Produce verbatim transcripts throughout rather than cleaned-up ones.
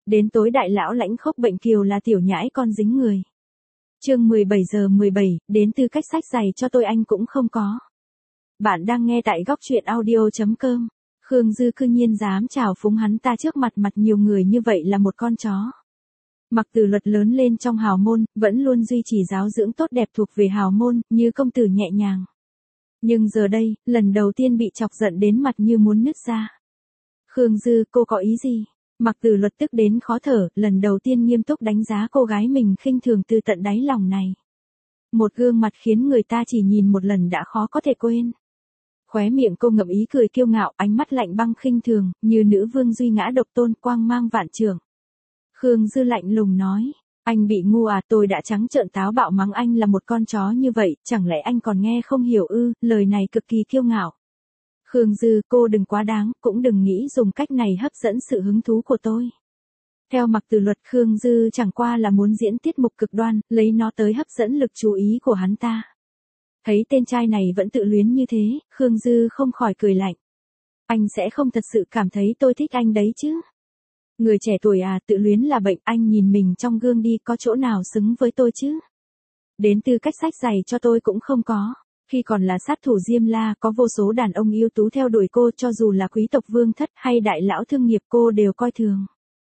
Đến tối đại lão lãnh khốc bệnh kiều là tiểu nhãi con dính người. Chương mười bảy giờ mười bảy, đến tư cách sách giày cho tôi anh cũng không có. Bạn đang nghe tại góc truyện audio chấm com. Khương Dư cư nhiên dám chào phúng hắn ta trước mặt mặt nhiều người như vậy là một con chó. Mặc Từ Luật lớn lên trong hào môn, vẫn luôn duy trì giáo dưỡng tốt đẹp thuộc về hào môn, như công tử nhẹ nhàng. Nhưng giờ đây, lần đầu tiên bị chọc giận đến mặt như muốn nứt ra. Khương Dư, cô có ý gì? Mặc Từ Luật tức đến khó thở, lần đầu tiên nghiêm túc đánh giá cô gái mình khinh thường từ tận đáy lòng này. Một gương mặt khiến người ta chỉ nhìn một lần đã khó có thể quên. Khóe miệng cô ngậm ý cười kiêu ngạo, ánh mắt lạnh băng khinh thường, như nữ vương duy ngã độc tôn quang mang vạn trường. Khương Dư lạnh lùng nói, anh bị ngu à, tôi đã trắng trợn táo bạo mắng anh là một con chó như vậy, chẳng lẽ anh còn nghe không hiểu ư? Lời này cực kỳ kiêu ngạo. Khương Dư, cô đừng quá đáng, cũng đừng nghĩ dùng cách này hấp dẫn sự hứng thú của tôi. Theo Mặc Từ Luật, Khương Dư chẳng qua là muốn diễn tiết mục cực đoan, lấy nó tới hấp dẫn lực chú ý của hắn ta. Thấy tên trai này vẫn tự luyến như thế, Khương Dư không khỏi cười lạnh. Anh sẽ không thật sự cảm thấy tôi thích anh đấy chứ? Người trẻ tuổi à, tự luyến là bệnh, anh nhìn mình trong gương đi, có chỗ nào xứng với tôi chứ? Đến tư cách sách giày cho tôi cũng không có. Khi còn là sát thủ Diêm La, có vô số đàn ông yêu tú theo đuổi cô, cho dù là quý tộc vương thất hay đại lão thương nghiệp cô đều coi thường.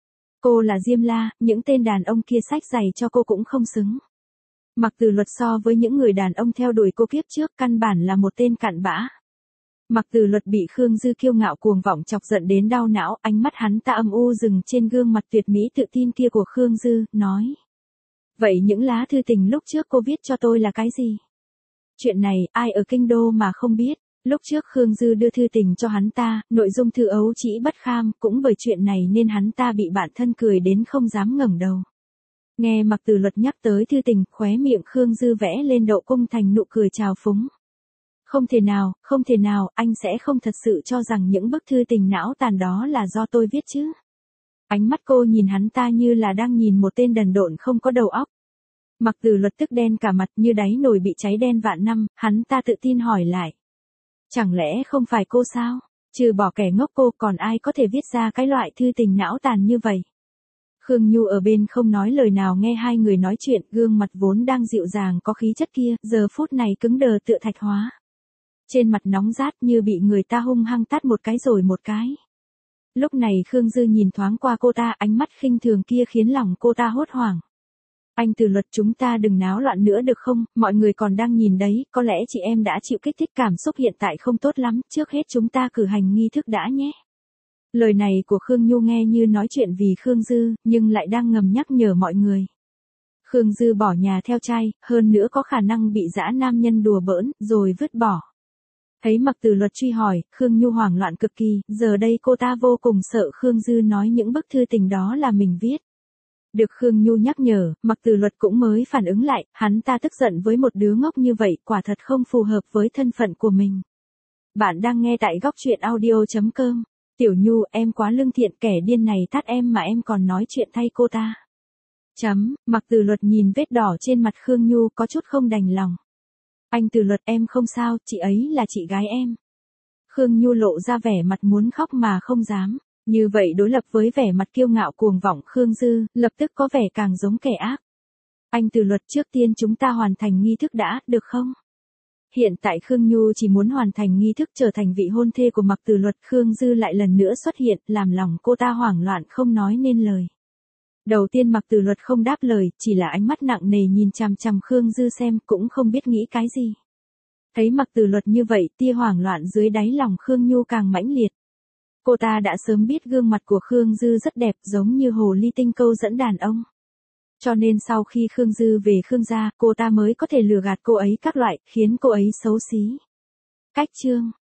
Cô là Diêm La, những tên đàn ông kia sách giày cho cô cũng không xứng. Mặc Từ Luật so với những người đàn ông theo đuổi cô kiếp trước căn bản là một tên cặn bã. Mặc Từ Luật bị Khương Dư kiêu ngạo cuồng vọng chọc giận đến đau não, ánh mắt hắn ta âm u dừng trên gương mặt tuyệt mỹ tự tin kia của Khương Dư, nói. Vậy những lá thư tình lúc trước cô viết cho tôi là cái gì? Chuyện này, ai ở kinh đô mà không biết, lúc trước Khương Dư đưa thư tình cho hắn ta, nội dung thư ấu trĩ bất kham, cũng bởi chuyện này nên hắn ta bị bạn thân cười đến không dám ngẩng đầu. Nghe Mặc Từ Luật nhắc tới thư tình, khóe miệng Khương Dư vẽ lên độ cung thành nụ cười chào phúng. Không thể nào, không thể nào, anh sẽ không thật sự cho rằng những bức thư tình não tàn đó là do tôi viết chứ. Ánh mắt cô nhìn hắn ta như là đang nhìn một tên đần độn không có đầu óc. Mặc Từ Luật tức đen cả mặt như đáy nồi bị cháy đen vạn năm, hắn ta tự tin hỏi lại. Chẳng lẽ không phải cô sao? Trừ bỏ kẻ ngốc cô còn ai có thể viết ra cái loại thư tình não tàn như vậy? Khương Nhu ở bên không nói lời nào nghe hai người nói chuyện, gương mặt vốn đang dịu dàng có khí chất kia, giờ phút này cứng đờ tựa thạch hóa. Trên mặt nóng rát như bị người ta hung hăng tát một cái rồi một cái. Lúc này Khương Dư nhìn thoáng qua cô ta, ánh mắt khinh thường kia khiến lòng cô ta hốt hoảng. Anh Từ Luật, chúng ta đừng náo loạn nữa được không, mọi người còn đang nhìn đấy, có lẽ chị em đã chịu kích thích, cảm xúc hiện tại không tốt lắm, trước hết chúng ta cử hành nghi thức đã nhé. Lời này của Khương Nhu nghe như nói chuyện vì Khương Dư, nhưng lại đang ngầm nhắc nhở mọi người. Khương Dư bỏ nhà theo trai, hơn nữa có khả năng bị dã nam nhân đùa bỡn, rồi vứt bỏ. Thấy Mặc Từ Luật truy hỏi, Khương Nhu hoảng loạn cực kỳ, giờ đây cô ta vô cùng sợ Khương Dư nói những bức thư tình đó là mình viết. Được Khương Nhu nhắc nhở, Mặc Từ Luật cũng mới phản ứng lại, hắn ta tức giận với một đứa ngốc như vậy, quả thật không phù hợp với thân phận của mình. Bạn đang nghe tại góc truyện audio chấm com. Tiểu Nhu, em quá lương thiện, kẻ điên này tát em mà em còn nói chuyện thay cô ta. Chấm, Mặc Từ Luật nhìn vết đỏ trên mặt Khương Nhu có chút không đành lòng. Anh Từ Luật, em không sao, chị ấy là chị gái em. Khương Nhu lộ ra vẻ mặt muốn khóc mà không dám. Như vậy đối lập với vẻ mặt kiêu ngạo cuồng vọng Khương Dư, lập tức có vẻ càng giống kẻ ác. Anh Từ Luật, trước tiên chúng ta hoàn thành nghi thức đã, được không? Hiện tại Khương Nhu chỉ muốn hoàn thành nghi thức trở thành vị hôn thê của Mặc Từ Luật, Khương Dư lại lần nữa xuất hiện, làm lòng cô ta hoảng loạn không nói nên lời. Đầu tiên Mặc Từ Luật không đáp lời, chỉ là ánh mắt nặng nề nhìn chằm chằm Khương Dư xem, cũng không biết nghĩ cái gì. Thấy Mặc Từ Luật như vậy, tia hoảng loạn dưới đáy lòng Khương Nhu càng mãnh liệt. Cô ta đã sớm biết gương mặt của Khương Dư rất đẹp, giống như hồ ly tinh câu dẫn đàn ông. Cho nên sau khi Khương Dư về Khương gia, cô ta mới có thể lừa gạt cô ấy các loại, khiến cô ấy xấu xí. Cách chương